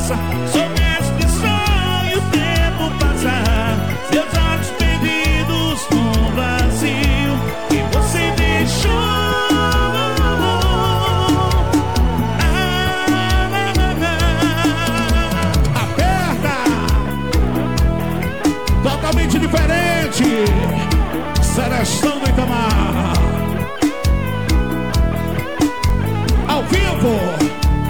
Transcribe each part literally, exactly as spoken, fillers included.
passa, sou mestre só e o tempo passa. Seus olhos perdidos no vazio que você deixou. Aperta! Totalmente diferente. Seleção do Itamar. Ao vivo.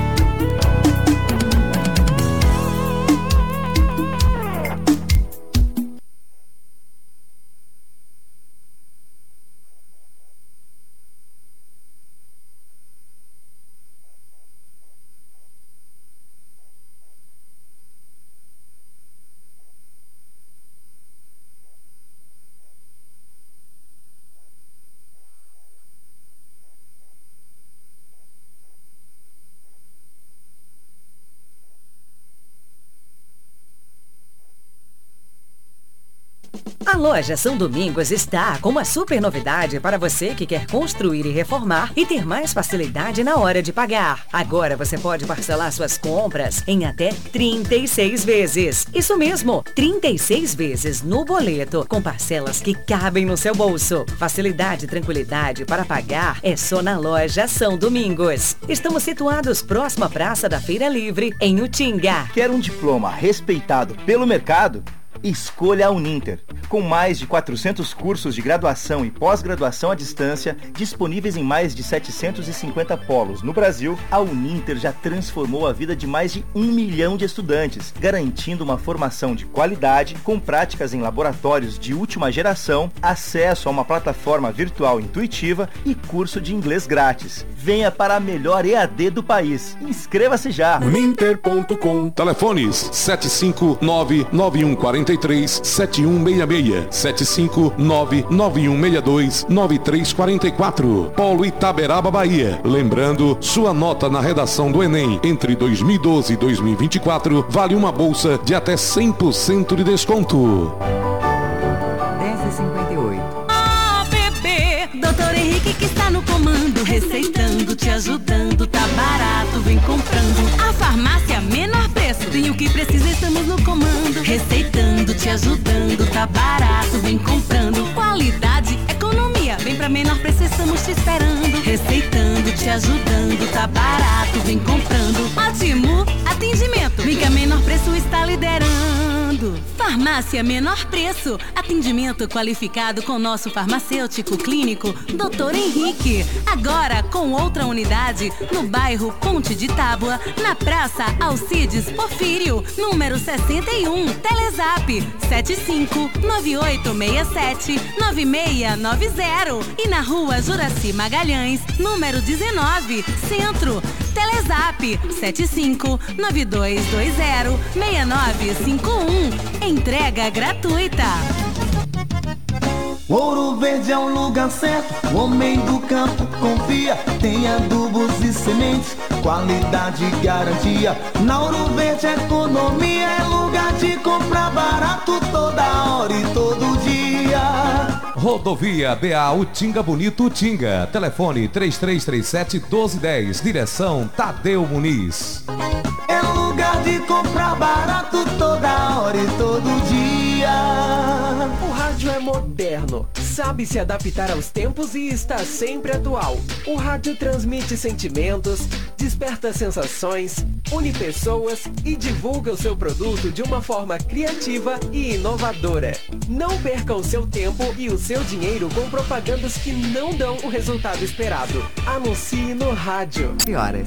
A loja São Domingos está com uma super novidade para você que quer construir e reformar e ter mais facilidade na hora de pagar. Agora você pode parcelar suas compras em até trinta e seis vezes. Isso mesmo, trinta e seis vezes no boleto, com parcelas que cabem no seu bolso. Facilidade e tranquilidade para pagar é só na loja São Domingos. Estamos situados próximo à Praça da Feira Livre, em Utinga. Quer um diploma respeitado pelo mercado? Escolha a Uninter. Com mais de quatrocentos cursos de graduação e pós-graduação à distância, disponíveis em mais de setecentos e cinquenta polos no Brasil, a Uninter já transformou a vida de mais de um milhão de estudantes, garantindo uma formação de qualidade, com práticas em laboratórios de última geração, acesso a uma plataforma virtual intuitiva e curso de inglês grátis. Venha para a melhor E A D do país. Inscreva-se já! Uninter ponto com. Telefones sete cinco nove nove um quatro três sete um seis seis, sete cinco nove nove um seis dois nove três quatro quatro. Polo Itaberaba, Bahia. Lembrando, sua nota na redação do Enem entre dois mil e doze e dois mil e vinte e quatro vale uma bolsa de até cem por cento de desconto. dez e cinquenta e oito. Ah, bebê, doutor Henrique que está no comando, receitando, te ajudando, tá barato, vem comprando. A farmácia menor preço, tem o que precisa, estamos no comando. Receitando, te ajudando, tá barato, vem comprando. Qualidade, economia, vem pra menor preço, estamos te esperando. Receitando, te ajudando, tá barato, vem comprando. Ótimo atendimento, vem que a menor preço está liderando. Farmácia Menor Preço, atendimento qualificado com nosso farmacêutico clínico, doutor Henrique. Agora com outra unidade no bairro Ponte de Tábua, na Praça Alcides Porfírio, número sessenta e um, Telezap sete cinco nove oito seis sete nove seis nove zero e na Rua Juraci Magalhães, número dezenove, Centro. Telezap sete cinco nove dois dois zero seis nove cinco um. Entrega gratuita. Ouro Verde é um lugar certo, o homem do campo confia. Tem adubos e sementes, qualidade e garantia. Na Ouro Verde economia é lugar de comprar barato toda hora e todo dia. Rodovia B A Utinga Bonito Utinga. Telefone três três três sete um dois um zero. Direção Tadeu Muniz. É lugar de comprar barato toda hora e todo dia. O rádio é moderno, sabe se adaptar aos tempos e está sempre atual. O rádio transmite sentimentos, desperta sensações, une pessoas e divulga o seu produto de uma forma criativa e inovadora. Não perca o seu tempo e o seu dinheiro com propagandas que não dão o resultado esperado. Anuncie no rádio. Que horas?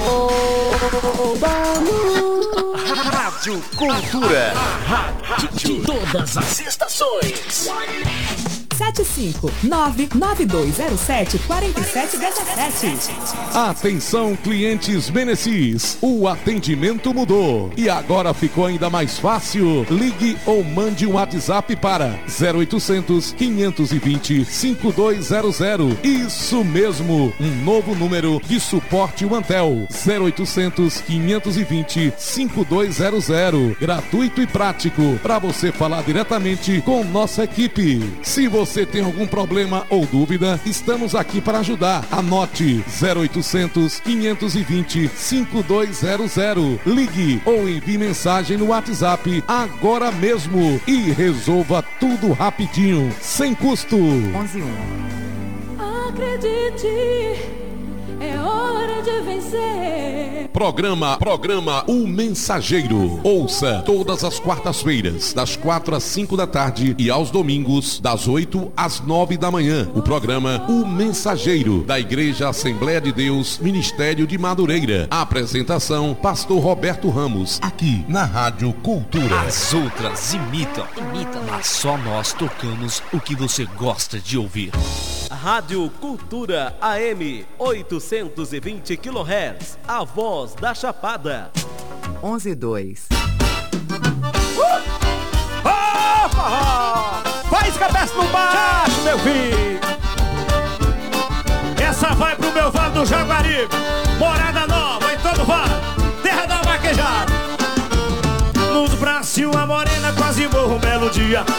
Rádio Cultura. A rádio de todas as estações. sete cinco nove nove dois zero sete quatro sete um sete. Atenção, clientes Benecis, o atendimento mudou e agora ficou ainda mais fácil. Ligue ou mande um WhatsApp para zero oitocentos, quinhentos e vinte, cinquenta e dois zero zero. Isso mesmo, um novo número de suporte Antel, zero oitocentos, quinhentos e vinte, cinquenta e dois zero zero. Gratuito e prático para você falar diretamente com nossa equipe. Se você você tem algum problema ou dúvida, estamos aqui para ajudar. Anote zero oitocentos, quinhentos e vinte, cinquenta e dois zero zero. Ligue ou envie mensagem no WhatsApp agora mesmo e resolva tudo rapidinho, sem custo. onze um. Acredite, é hora de vencer. Programa, programa O Mensageiro. Ouça todas as quartas-feiras, das quatro às cinco da tarde e aos domingos, das oito às nove da manhã. O programa O Mensageiro, da Igreja Assembleia de Deus, Ministério de Madureira. A apresentação, Pastor Roberto Ramos, aqui na Rádio Cultura. As outras imitam, imitam, mas só nós tocamos o que você gosta de ouvir. Rádio Cultura A M oitocentos e vinte quilohertz, a voz da Chapada. onze e dois. Uh! Opa! Faz cabeça no baixo, meu filho. Essa vai pro meu Vale do Jaguaribe, Morada Nova, em todo vale, terra da vaquejada. Nos braços uma morena, quase morro um belo dia.